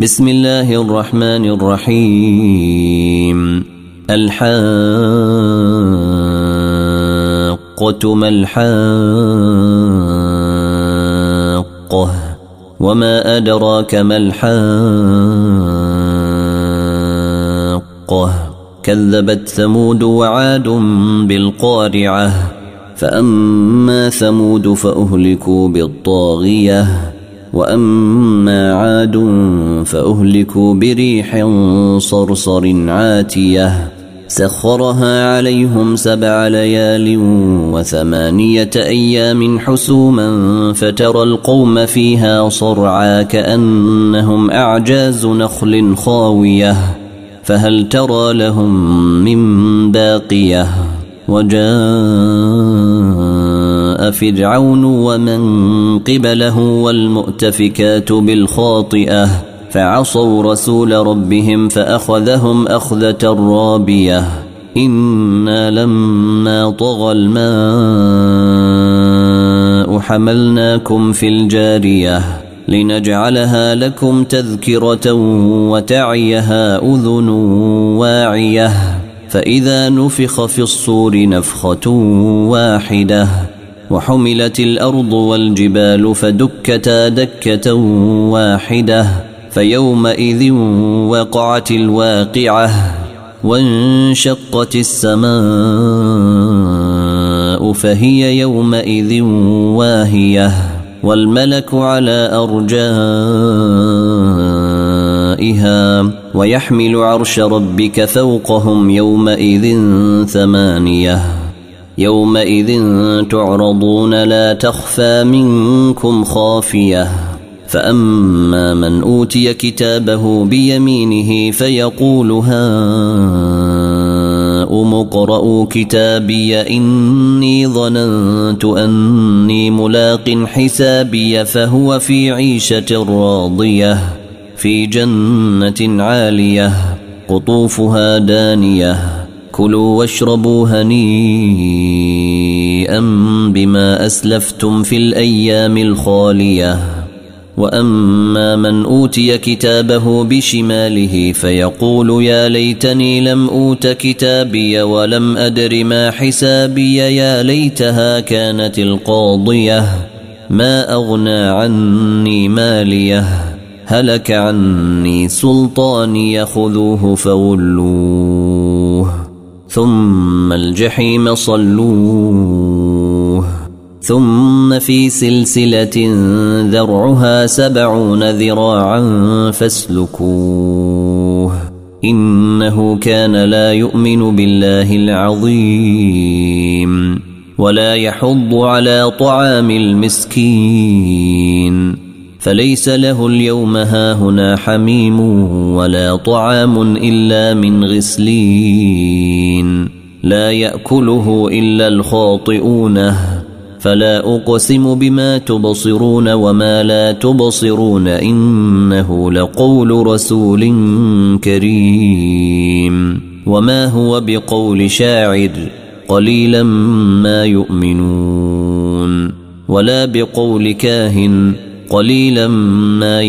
بسم الله الرحمن الرحيم. الحاقة ما الحاقة وما أدراك ما الحاقة كذبت ثمود وعاد بالقارعة فأما ثمود فأهلكوا بالطاغية وأما عاد فأهلكوا بريح صرصر عاتية سخرها عليهم 7 ليال و8 أيام حسوما فترى القوم فيها صرعا كأنهم أعجاز نخل خاوية فهل ترى لهم من باقية وجاء فرعون ومن قبله والمؤتفكات بالخاطئة فعصوا رسول ربهم فأخذهم أخذة رابية إنا لما طغى الماء حملناكم في الجارية لنجعلها لكم تذكرة وتعيها أذن واعية فإذا نفخ في الصور نفخة واحدة وحملت الأرض والجبال فدكتا دكة واحدة فيومئذ وقعت الواقعة وانشقت السماء فهي يومئذ واهية والملك على أرجائها ويحمل عرش ربك فوقهم يومئذ 8 يومئذ تعرضون لا تخفى منكم خافية فأما من أوتي كتابه بيمينه فيقول هاؤم اقرءوا كتابي إني ظننت أني ملاق حسابي فهو في عيشة راضية في جنة عالية قطوفها دانية كلوا واشربوا هنيئا بما أسلفتم في الأيام الخالية وأما من أوتي كتابه بشماله فيقول يا ليتني لم أوت كتابي ولم أدر ما حسابي يا ليتها كانت القاضية ما أغنى عني ماليه هلك عني سلطاني خذوه فغلوه ثم الجحيم صلوه ثم في سلسلة ذرعها 70 ذراعا فاسلكوه إنه كان لا يؤمن بالله العظيم ولا يحض على طعام المسكين فليس له اليوم هاهنا حميم ولا طعام إلا من غسلين لا يأكله إلا الخاطئون فلا أقسم بما تبصرون وما لا تبصرون إنه لقول رسول كريم وما هو بقول شاعر قليلا ما يؤمنون ولا بقول كاهن قليلا ما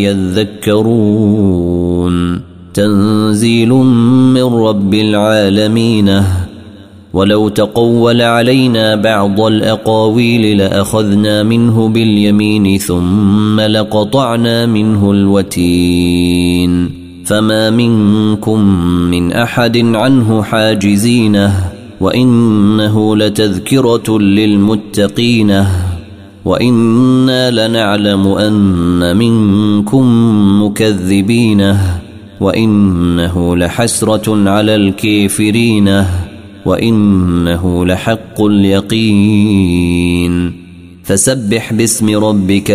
يذكرون تنزيل من رب العالمين ولو تقول علينا بعض الأقاويل لأخذنا منه باليمين ثم لقطعنا منه الوتين فما منكم من أحد عنه حاجزينه وإنه لتذكرة للمتقين وإنا لنعلم أن منكم مكذبين وإنه لحسرة على الكافرين وإنه لحق اليقين فسبح باسم ربك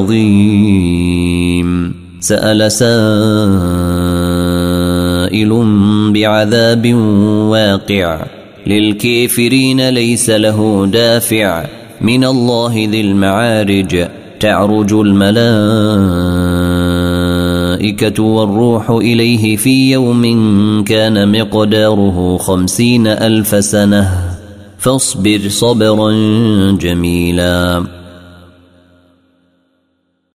العظيم سأل سائل بعذاب واقع للكافرين ليس له دافع من الله ذي المعارج تعرج الملائكة والروح إليه في يوم كان مقداره 50,000 سنة فاصبر صبرا جميلا